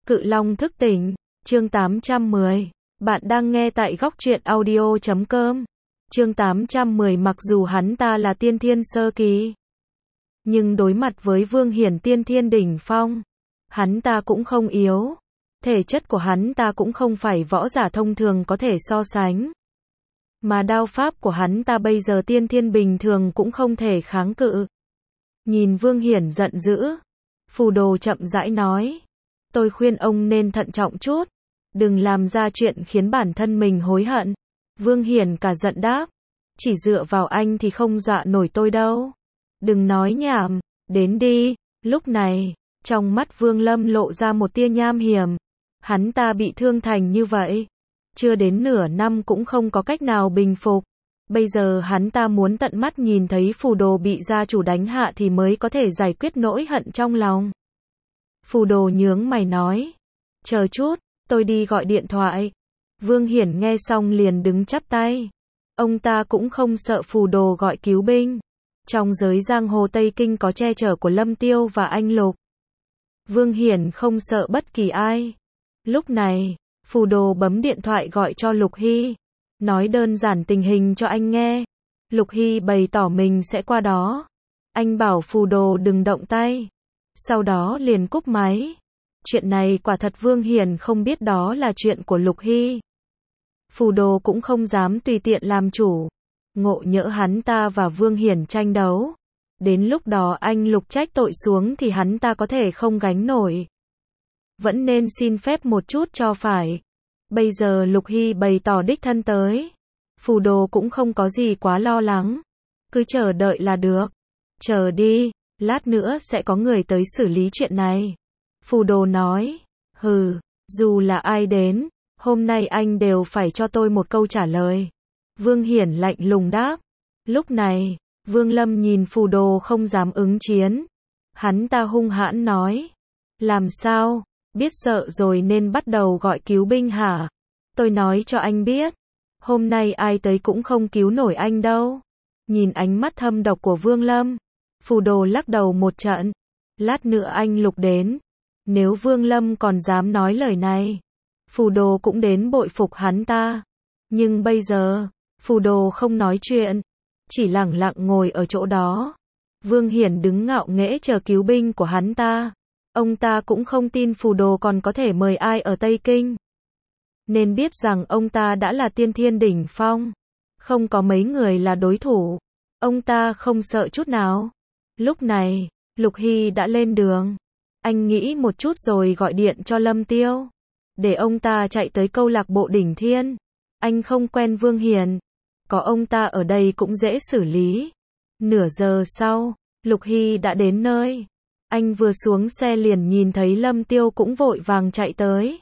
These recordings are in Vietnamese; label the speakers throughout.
Speaker 1: Cự Long thức tỉnh, chương 810. Bạn đang nghe tại góc truyện audio.com. Chương 810. Mặc dù hắn ta là tiên thiên sơ kỳ, nhưng đối mặt với Vương Hiển tiên thiên đỉnh phong, hắn ta cũng không yếu. Thể chất của hắn ta cũng không phải võ giả thông thường có thể so sánh. Mà đao pháp của hắn ta bây giờ tiên thiên bình thường cũng không thể kháng cự. Nhìn Vương Hiển giận dữ, Phù Đồ chậm rãi nói. Tôi khuyên ông nên thận trọng chút, đừng làm ra chuyện khiến bản thân mình hối hận. Vương Hiển cả giận đáp. Chỉ dựa vào anh thì không dọa nổi tôi đâu. Đừng nói nhảm, đến đi. Lúc này, trong mắt Vương Lâm lộ ra một tia nham hiểm. Hắn ta bị thương thành như vậy, chưa đến nửa năm cũng không có cách nào bình phục. Bây giờ hắn ta muốn tận mắt nhìn thấy Phù Đồ bị gia chủ đánh hạ thì mới có thể giải quyết nỗi hận trong lòng. Phù Đồ nhướng mày nói. Chờ chút, tôi đi gọi điện thoại. Vương Hiển nghe xong liền đứng chắp tay. Ông ta cũng không sợ Phù Đồ gọi cứu binh. Trong giới giang hồ Tây Kinh có che chở của Lâm Tiêu và anh Lục. Vương Hiển không sợ bất kỳ ai. Lúc này, Phù Đồ bấm điện thoại gọi cho Lục Hy. Nói đơn giản tình hình cho anh nghe. Lục Hy bày tỏ mình sẽ qua đó. Anh bảo Phù Đồ đừng động tay. Sau đó liền cúp máy. Chuyện này quả thật Vương Hiển không biết đó là chuyện của Lục Hy. Phù Đồ cũng không dám tùy tiện làm chủ. Ngộ nhỡ hắn ta và Vương Hiển tranh đấu. Đến lúc đó anh Lục trách tội xuống thì hắn ta có thể không gánh nổi. Vẫn nên xin phép một chút cho phải. Bây giờ Lục Hy bày tỏ đích thân tới. Phù Đồ cũng không có gì quá lo lắng. Cứ chờ đợi là được. Chờ đi, lát nữa sẽ có người tới xử lý chuyện này. Phù Đồ nói. Hừ, dù là ai đến, hôm nay anh đều phải cho tôi một câu trả lời. Vương Hiển lạnh lùng đáp. Lúc này, Vương Lâm nhìn Phù Đồ không dám ứng chiến. Hắn ta hung hãn nói. Làm sao? Biết sợ rồi nên bắt đầu gọi cứu binh hả? Tôi nói cho anh biết, hôm nay ai tới cũng không cứu nổi anh đâu. Nhìn ánh mắt thâm độc của Vương Lâm, Phù Đồ lắc đầu một trận. Lát nữa anh Lục đến, nếu Vương Lâm còn dám nói lời này, Phù Đồ cũng đến bội phục hắn ta. Nhưng bây giờ, Phù Đồ không nói chuyện, chỉ lẳng lặng ngồi ở chỗ đó. Vương Hiển đứng ngạo nghễ chờ cứu binh của hắn ta. Ông ta cũng không tin Phù Đồ còn có thể mời ai ở Tây Kinh. Nên biết rằng ông ta đã là tiên thiên đỉnh phong. Không có mấy người là đối thủ. Ông ta không sợ chút nào. Lúc này, Lục Hy đã lên đường. Anh nghĩ một chút rồi gọi điện cho Lâm Tiêu. Để ông ta chạy tới câu lạc bộ đỉnh thiên. Anh không quen Vương Hiển. Có ông ta ở đây cũng dễ xử lý. Nửa giờ sau, Lục Hy đã đến nơi. Anh vừa xuống xe liền nhìn thấy Lâm Tiêu cũng vội vàng chạy tới.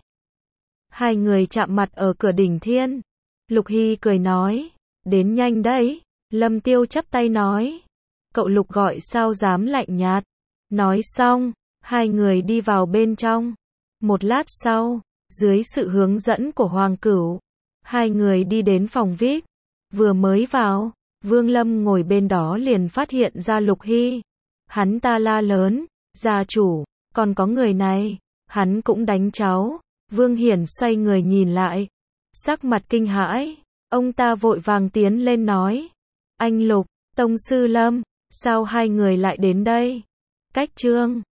Speaker 1: Hai người chạm mặt ở cửa đỉnh thiên. Lục Hy cười nói. Đến nhanh đấy. Lâm Tiêu chắp tay nói. Cậu Lục gọi sao dám lạnh nhạt. Nói xong, hai người đi vào bên trong. Một lát sau, dưới sự hướng dẫn của Hoàng Cửu, hai người đi đến phòng VIP. Vừa mới vào, Vương Lâm ngồi bên đó liền phát hiện ra Lục Hy. Hắn ta la lớn. Gia chủ, còn có người này, hắn cũng đánh cháu. Vương Hiển xoay người nhìn lại, sắc mặt kinh hãi. Ông ta vội vàng tiến lên nói. Anh Lục, Tông sư Lâm, sao hai người lại đến đây? Cách chương